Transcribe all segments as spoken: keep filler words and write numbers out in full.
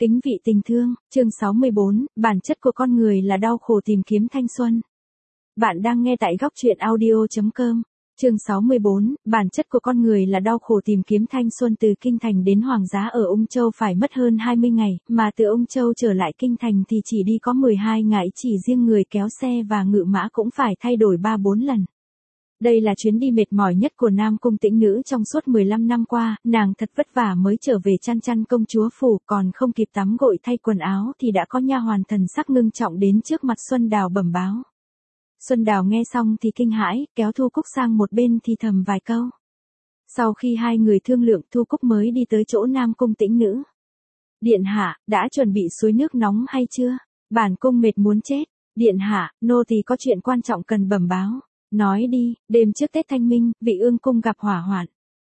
Kính vị tình thương, chương sáu mươi bốn, bản chất của con người là đau khổ tìm kiếm thanh xuân. Bạn đang nghe tại góc truyện audio chấm com. Chương sáu mươi bốn, bản chất của con người là đau khổ tìm kiếm thanh xuân. Từ Kinh Thành đến Hoàng Giá ở Ung Châu phải mất hơn hai mươi ngày, mà từ Ung Châu trở lại Kinh Thành thì chỉ đi có mười hai ngày, chỉ riêng người kéo xe và ngự mã cũng phải thay đổi ba bốn lần. Đây là chuyến đi mệt mỏi nhất của Nam Cung Tĩnh Nữ trong suốt mười lăm năm qua, nàng thật vất vả mới trở về Chăn Chăn công chúa phủ, còn không kịp tắm gội thay quần áo thì đã có nha hoàn thần sắc ngưng trọng đến trước mặt Xuân Đào bẩm báo. Xuân Đào nghe xong thì kinh hãi, kéo Thu Cúc sang một bên thì thầm vài câu. Sau khi hai người thương lượng, Thu Cúc mới đi tới chỗ Nam Cung Tĩnh Nữ. Điện hạ, đã chuẩn bị suối nước nóng hay chưa? Bản cung mệt muốn chết. Điện hạ, nô tỳ có chuyện quan trọng cần bẩm báo. Nói đi, đêm trước Tết Thanh Minh, Vị Ương cung gặp hỏa hoạn.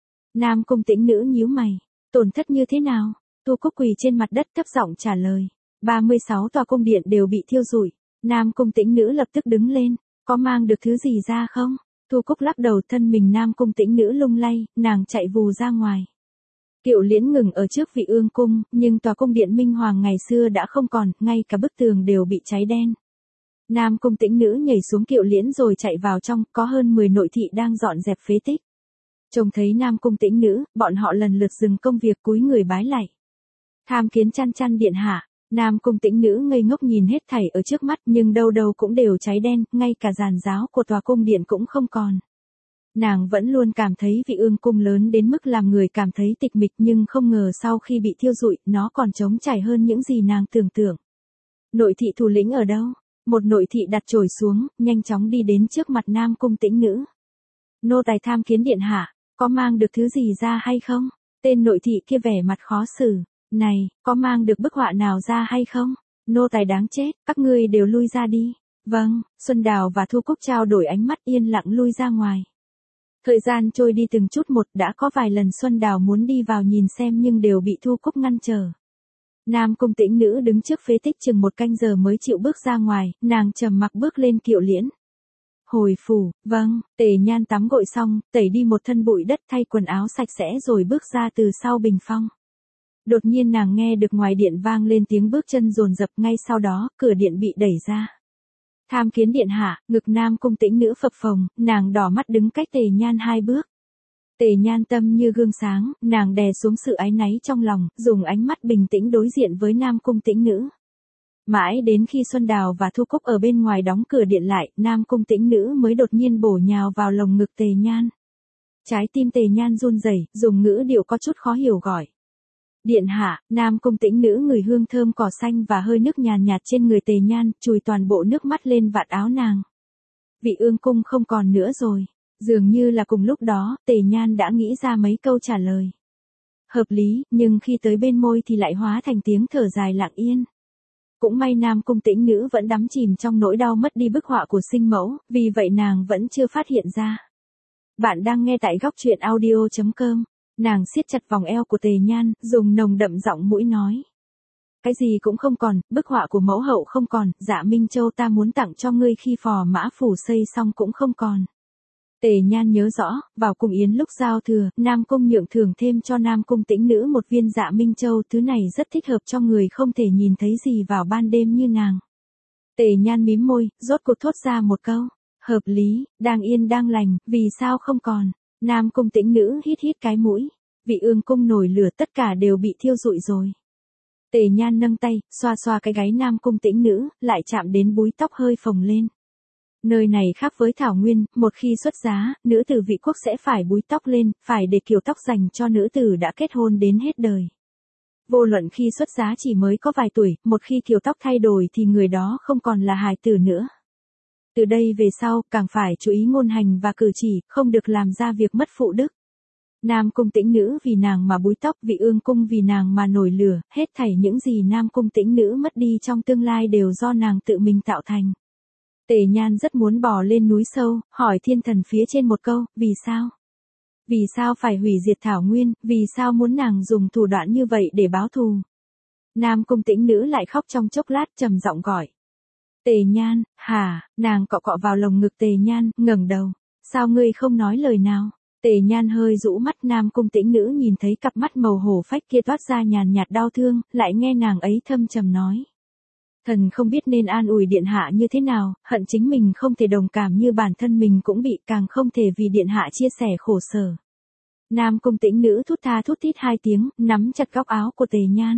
Nam Cung Tĩnh Nữ nhíu mày, tổn thất như thế nào? Thu Cúc quỳ trên mặt đất thấp giọng trả lời, ba mươi sáu tòa cung điện đều bị thiêu rụi. Nam Cung Tĩnh Nữ lập tức đứng lên, có mang được thứ gì ra không? Thu Cúc lắc đầu, thân mình Nam Cung Tĩnh Nữ lung lay, nàng chạy vù ra ngoài. Kiệu liễn ngừng ở trước Vị Ương cung, nhưng tòa cung điện Minh Hoàng ngày xưa đã không còn, ngay cả bức tường đều bị cháy đen. Nam Cung Tĩnh Nữ nhảy xuống kiệu liễn rồi chạy vào trong, có hơn mười nội thị đang dọn dẹp phế tích. Trông thấy Nam Cung Tĩnh Nữ, bọn họ lần lượt dừng công việc cúi người bái lạy. Tham kiến Chăn Chăn điện hạ. Nam Cung Tĩnh Nữ ngây ngốc nhìn hết thảy ở trước mắt, nhưng đâu đâu cũng đều cháy đen, ngay cả giàn giáo của tòa cung điện cũng không còn. Nàng vẫn luôn cảm thấy Vị Ương cung lớn đến mức làm người cảm thấy tịch mịch, nhưng không ngờ sau khi bị thiêu rụi, nó còn trống trải hơn những gì nàng tưởng tượng. Nội thị thủ lĩnh ở đâu? Một nội thị đặt chổi xuống, nhanh chóng đi đến trước mặt Nam Cung Tĩnh Nữ. Nô tài tham kiến điện hạ, có mang được thứ gì ra hay không? Tên nội thị kia vẻ mặt khó xử. Này, có mang được bức họa nào ra hay không? Nô tài đáng chết, các ngươi đều lui ra đi. Vâng, Xuân Đào và Thu Cúc trao đổi ánh mắt yên lặng lui ra ngoài. Thời gian trôi đi từng chút một, đã có vài lần Xuân Đào muốn đi vào nhìn xem nhưng đều bị Thu Cúc ngăn trở. Nam Cung Tĩnh Nữ đứng trước phế tích chừng một canh giờ mới chịu bước ra ngoài, nàng trầm mặc bước lên kiệu liễn. Hồi phủ, vâng, Tề Nhan tắm gội xong, tẩy đi một thân bụi đất, thay quần áo sạch sẽ rồi bước ra từ sau bình phong. Đột nhiên nàng nghe được ngoài điện vang lên tiếng bước chân dồn dập, ngay sau đó, cửa điện bị đẩy ra. Tham kiến điện hạ, ngực Nam Cung Tĩnh Nữ phập phồng, nàng đỏ mắt đứng cách Tề Nhan hai bước. Tề Nhan tâm như gương sáng, nàng đè xuống sự áy náy trong lòng, dùng ánh mắt bình tĩnh đối diện với Nam Cung Tĩnh Nữ. Mãi đến khi Xuân Đào và Thu Cúc ở bên ngoài đóng cửa điện lại, Nam Cung Tĩnh Nữ mới đột nhiên bổ nhào vào lồng ngực Tề Nhan. Trái tim Tề Nhan run rẩy, dùng ngữ điệu có chút khó hiểu gọi. Điện hạ. Nam Cung Tĩnh Nữ ngửi hương thơm cỏ xanh và hơi nước nhàn nhạt trên người Tề Nhan, chùi toàn bộ nước mắt lên vạt áo nàng. Vị Ương cung không còn nữa rồi. Dường như là cùng lúc đó, Tề Nhan đã nghĩ ra mấy câu trả lời. Hợp lý, nhưng khi tới bên môi thì lại hóa thành tiếng thở dài lặng yên. Cũng may Nam Cung Tĩnh Nữ vẫn đắm chìm trong nỗi đau mất đi bức họa của sinh mẫu, vì vậy nàng vẫn chưa phát hiện ra. Bạn đang nghe tại góc truyện audio chấm com. Nàng siết chặt vòng eo của Tề Nhan, dùng nồng đậm giọng mũi nói. Cái gì cũng không còn, bức họa của mẫu hậu không còn, Dạ Minh Châu ta muốn tặng cho ngươi khi phò mã phủ xây xong cũng không còn. Tề Nhan nhớ rõ, vào cung yến lúc giao thừa, Nam Cung nhượng thưởng thêm cho Nam Cung Tĩnh Nữ một viên Dạ Minh Châu, thứ này rất thích hợp cho người không thể nhìn thấy gì vào ban đêm như nàng. Tề Nhan mím môi, rốt cuộc thốt ra một câu, hợp lý, đang yên đang lành, vì sao không còn? Nam Cung Tĩnh Nữ hít hít cái mũi, Vị Ương cung nổi lửa, tất cả đều bị thiêu rụi rồi. Tề Nhan nâng tay, xoa xoa cái gáy Nam Cung Tĩnh Nữ, lại chạm đến búi tóc hơi phồng lên. Nơi này khác với Thảo Nguyên, một khi xuất giá, nữ tử vị quốc sẽ phải búi tóc lên, phải để kiểu tóc dành cho nữ tử đã kết hôn đến hết đời. Vô luận khi xuất giá chỉ mới có vài tuổi, một khi kiểu tóc thay đổi thì người đó không còn là hài tử nữa. Từ đây về sau, càng phải chú ý ngôn hành và cử chỉ, không được làm ra việc mất phụ đức. Nam Cung Tĩnh Nữ vì nàng mà búi tóc, Vị Ương cung vì nàng mà nổi lửa, hết thảy những gì Nam Cung Tĩnh Nữ mất đi trong tương lai đều do nàng tự mình tạo thành. Tề Nhan rất muốn bò lên núi sâu, hỏi thiên thần phía trên một câu, vì sao? Vì sao phải hủy diệt Thảo Nguyên, vì sao muốn nàng dùng thủ đoạn như vậy để báo thù? Nam Cung Tĩnh Nữ lại khóc trong chốc lát, trầm giọng gọi. Tề Nhan, hả, nàng cọ cọ vào lồng ngực Tề Nhan, ngẩng đầu. Sao ngươi không nói lời nào? Tề Nhan hơi rũ mắt, Nam Cung Tĩnh Nữ nhìn thấy cặp mắt màu hổ phách kia toát ra nhàn nhạt đau thương, lại nghe nàng ấy thâm trầm nói. Thần không biết nên an ủi điện hạ như thế nào, hận chính mình không thể đồng cảm như bản thân mình cũng bị, càng không thể vì điện hạ chia sẻ khổ sở. Nam Cung Tĩnh Nữ thút tha thút thít hai tiếng, nắm chặt góc áo của Tề Nhan.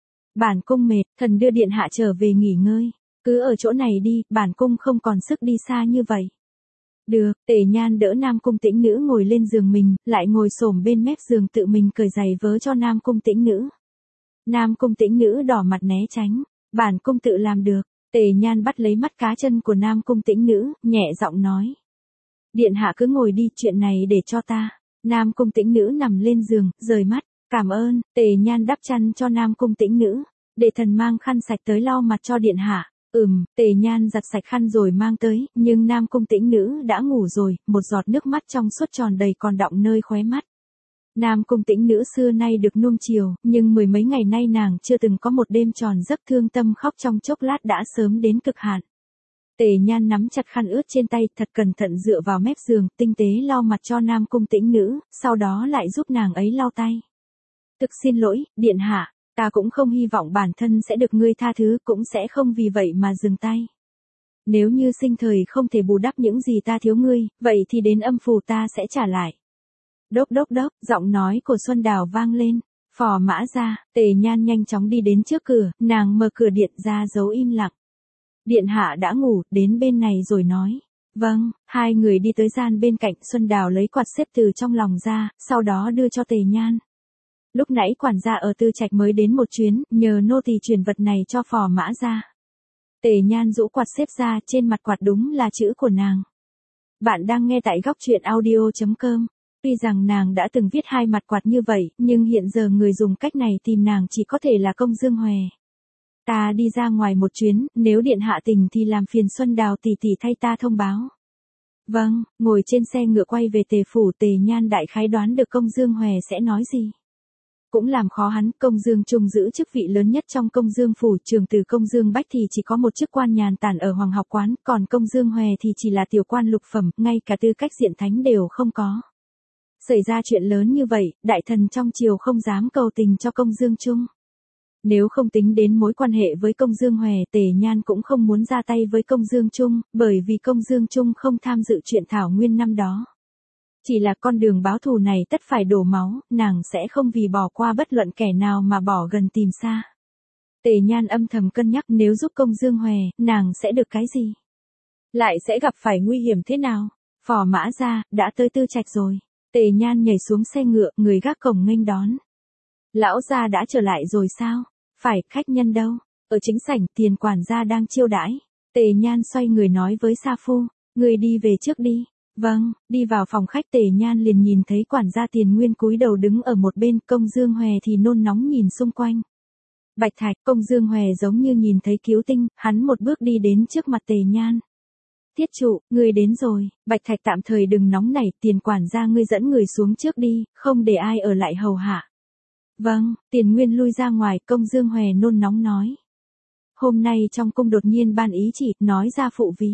Bản cung mệt, thần đưa điện hạ trở về nghỉ ngơi. Cứ ở chỗ này đi, bản cung không còn sức đi xa như vậy. Được, Tề Nhan đỡ Nam Cung Tĩnh Nữ ngồi lên giường mình, lại ngồi xổm bên mép giường tự mình cởi giày vớ cho Nam Cung Tĩnh Nữ. Nam Cung Tĩnh Nữ đỏ mặt né tránh. Bản cung tự làm được. Tề Nhan bắt lấy mắt cá chân của Nam Cung Tĩnh Nữ, nhẹ giọng nói. Điện hạ cứ ngồi đi, chuyện này để cho ta. Nam Cung Tĩnh Nữ nằm lên giường, rời mắt. Cảm ơn. Tề Nhan đắp chăn cho Nam Cung Tĩnh Nữ. Để thần mang khăn sạch tới lau mặt cho điện hạ. Ừm, Tề Nhan giặt sạch khăn rồi mang tới, nhưng Nam Cung Tĩnh Nữ đã ngủ rồi, một giọt nước mắt trong suốt tròn đầy còn đọng nơi khóe mắt. Nam Cung Tĩnh Nữ xưa nay được nuông chiều, nhưng mười mấy ngày nay nàng chưa từng có một đêm tròn giấc, thương tâm khóc trong chốc lát đã sớm đến cực hạn. Tề Nhan nắm chặt khăn ướt trên tay, thật cẩn thận dựa vào mép giường, tinh tế lau mặt cho Nam Cung Tĩnh Nữ, sau đó lại giúp nàng ấy lau tay. Thực xin lỗi, điện hạ, ta cũng không hy vọng bản thân sẽ được ngươi tha thứ, cũng sẽ không vì vậy mà dừng tay. Nếu như sinh thời không thể bù đắp những gì ta thiếu ngươi, vậy thì đến âm phủ ta sẽ trả lại. Đốc đốc đốc, giọng nói của Xuân Đào vang lên. Phò mã ra, Tề Nhan nhanh chóng đi đến trước cửa, nàng mở cửa điện ra giấu im lặng. Điện hạ đã ngủ, đến bên này rồi nói. Vâng, hai người đi tới gian bên cạnh, Xuân Đào lấy quạt xếp từ trong lòng ra, sau đó đưa cho Tề Nhan. Lúc nãy quản gia ở Tư Trạch mới đến một chuyến, nhờ nô tỳ truyền vật này cho phò mã ra. Tề Nhan rũ quạt xếp ra, trên mặt quạt đúng là chữ của nàng. Bạn đang nghe tại góc truyện audio chấm com. Tuy rằng nàng đã từng viết hai mặt quạt như vậy, nhưng hiện giờ người dùng cách này tìm nàng chỉ có thể là Công Dương Hòe. Ta đi ra ngoài một chuyến, nếu điện hạ tình thì làm phiền Xuân Đào tỷ tỷ thay ta thông báo. Vâng, ngồi trên xe ngựa quay về Tề phủ, Tề Nhan đại khái đoán được Công Dương Hòe sẽ nói gì. Cũng làm khó hắn, Công Dương Trung giữ chức vị lớn nhất trong Công Dương phủ, trường tử Công Dương Bách thì chỉ có một chức quan nhàn tản ở Hoàng học quán, còn Công Dương Hòe thì chỉ là tiểu quan lục phẩm, ngay cả tư cách diện thánh đều không có. Xảy ra chuyện lớn như vậy, đại thần trong triều không dám cầu tình cho Công Dương Trung. Nếu không tính đến mối quan hệ với Công Dương Hòe, Tề Nhan cũng không muốn ra tay với Công Dương Trung, bởi vì Công Dương Trung không tham dự chuyện thảo nguyên năm đó. Chỉ là con đường báo thù này tất phải đổ máu, nàng sẽ không vì bỏ qua bất luận kẻ nào mà bỏ gần tìm xa. Tề Nhan âm thầm cân nhắc, nếu giúp Công Dương Hòe, nàng sẽ được cái gì? Lại sẽ gặp phải nguy hiểm thế nào? Phò mã ra, đã tới Tư Trạch rồi. Tề Nhan nhảy xuống xe ngựa, người gác cổng nghênh đón. Lão gia đã trở lại rồi sao? Phải, khách nhân đâu? Ở chính sảnh, Tiền quản gia đang chiêu đãi. Tề Nhan xoay người nói với Sa Phu, người đi về trước đi. Vâng, đi vào phòng khách, Tề Nhan liền nhìn thấy quản gia Tiền Nguyên cúi đầu đứng ở một bên, Công Dương Hòe thì nôn nóng nhìn xung quanh. Bạch Thạch, Công Dương Hòe giống như nhìn thấy cứu tinh, hắn một bước đi đến trước mặt Tề Nhan. Tiết trụ, ngươi đến rồi. Bạch Thạch tạm thời đừng nóng nảy, Tiền quản gia ngươi dẫn người xuống trước đi, không để ai ở lại hầu hạ. Vâng, Tiền Nguyên lui ra ngoài, Công Dương Hòe nôn nóng nói. Hôm nay trong cung đột nhiên ban ý chỉ, nói ra phụ vì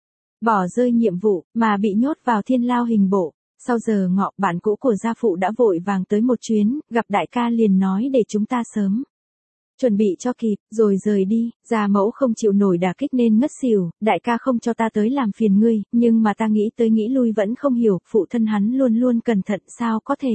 bỏ rơi nhiệm vụ, mà bị nhốt vào thiên lao hình bộ. Sau giờ ngọ, bạn cũ của gia phụ đã vội vàng tới một chuyến, gặp đại ca liền nói để chúng ta sớm chuẩn bị cho kịp, rồi rời đi. Gia mẫu không chịu nổi đả kích nên ngất xỉu, đại ca không cho ta tới làm phiền ngươi, nhưng mà ta nghĩ tới nghĩ lui vẫn không hiểu, phụ thân hắn luôn luôn cẩn thận, sao có thể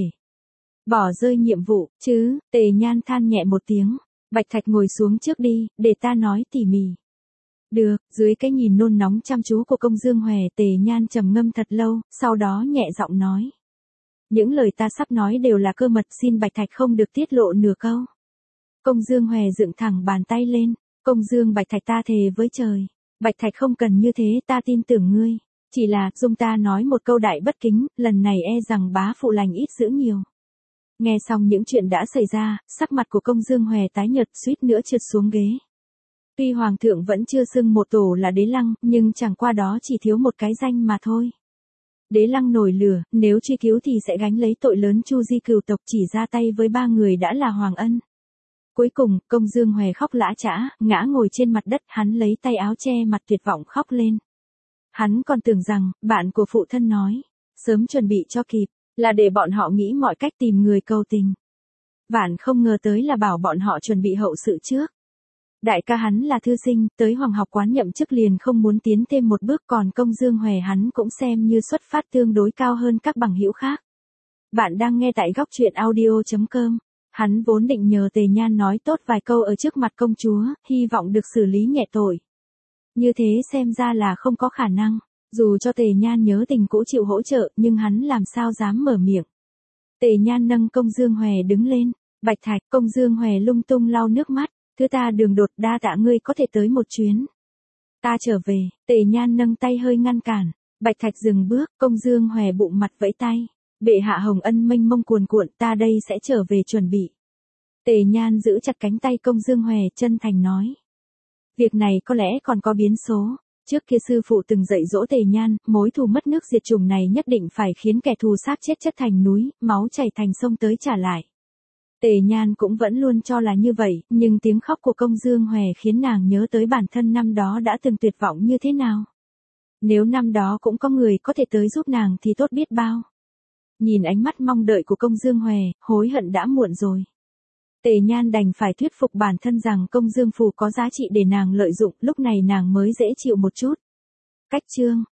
bỏ rơi nhiệm vụ, chứ? Tề Nhan than nhẹ một tiếng. Bạch Thạch ngồi xuống trước đi, để ta nói tỉ mỉ. Được, dưới cái nhìn nôn nóng chăm chú của Công Dương Hòe, Tề Nhan trầm ngâm thật lâu, sau đó nhẹ giọng nói. Những lời ta sắp nói đều là cơ mật, xin Bạch Thạch không được tiết lộ nửa câu. Công Dương Hòe dựng thẳng bàn tay lên. Công Dương Bạch Thạch, ta thề với trời. Bạch Thạch không cần như thế, ta tin tưởng ngươi. Chỉ là, dung ta nói một câu đại bất kính, lần này e rằng bá phụ lành ít giữ nhiều. Nghe xong những chuyện đã xảy ra, sắc mặt của Công Dương Hòe tái nhợt, suýt nữa trượt xuống ghế. Tuy Hoàng thượng vẫn chưa xưng một tổ là đế lăng, nhưng chẳng qua đó chỉ thiếu một cái danh mà thôi. Đế lăng nổi lửa, nếu truy cứu thì sẽ gánh lấy tội lớn, chu di cửu tộc chỉ ra tay với ba người đã là Hoàng Ân. Cuối cùng, Công Dương Hòe khóc lã chã, ngã ngồi trên mặt đất, hắn lấy tay áo che mặt tuyệt vọng khóc lên. Hắn còn tưởng rằng, bạn của phụ thân nói, sớm chuẩn bị cho kịp. Là để bọn họ nghĩ mọi cách tìm người cầu tình. Vạn không ngờ tới là bảo bọn họ chuẩn bị hậu sự trước. Đại ca hắn là thư sinh, tới Hoàng học quán nhậm chức liền không muốn tiến thêm một bước, còn Công Dương Hòe hắn cũng xem như xuất phát tương đối cao hơn các bằng hữu khác. Bạn đang nghe tại góc truyện audio chấm com. Hắn vốn định nhờ Tề Nhan nói tốt vài câu ở trước mặt công chúa, hy vọng được xử lý nhẹ tội. Như thế xem ra là không có khả năng. Dù cho Tề Nhan nhớ tình cũ chịu hỗ trợ, nhưng hắn làm sao dám mở miệng. Tề Nhan nâng Công Dương Hòe đứng lên. Bạch Thạch, Công Dương Hòe lung tung lau nước mắt. Thứ ta đường đột, đa tạ ngươi có thể tới một chuyến. Ta trở về. Tề Nhan nâng tay hơi ngăn cản. Bạch Thạch dừng bước. Công Dương Hòe bụng mặt vẫy tay. Bệ hạ hồng ân mênh mông cuồn cuộn, ta đây sẽ trở về chuẩn bị. Tề Nhan giữ chặt cánh tay Công Dương Hòe, chân thành nói. Việc này có lẽ còn có biến số. Trước kia sư phụ từng dạy dỗ Tề Nhan, mối thù mất nước diệt chủng này nhất định phải khiến kẻ thù sát chết chất thành núi, máu chảy thành sông tới trả lại. Tề Nhan cũng vẫn luôn cho là như vậy, nhưng tiếng khóc của Công Dương Hòe khiến nàng nhớ tới bản thân năm đó đã từng tuyệt vọng như thế nào. Nếu năm đó cũng có người có thể tới giúp nàng thì tốt biết bao. Nhìn ánh mắt mong đợi của Công Dương Hòe, hối hận đã muộn rồi. Tề Nhan đành phải thuyết phục bản thân rằng Công Dương Phủ có giá trị để nàng lợi dụng, lúc này nàng mới dễ chịu một chút. Cách chương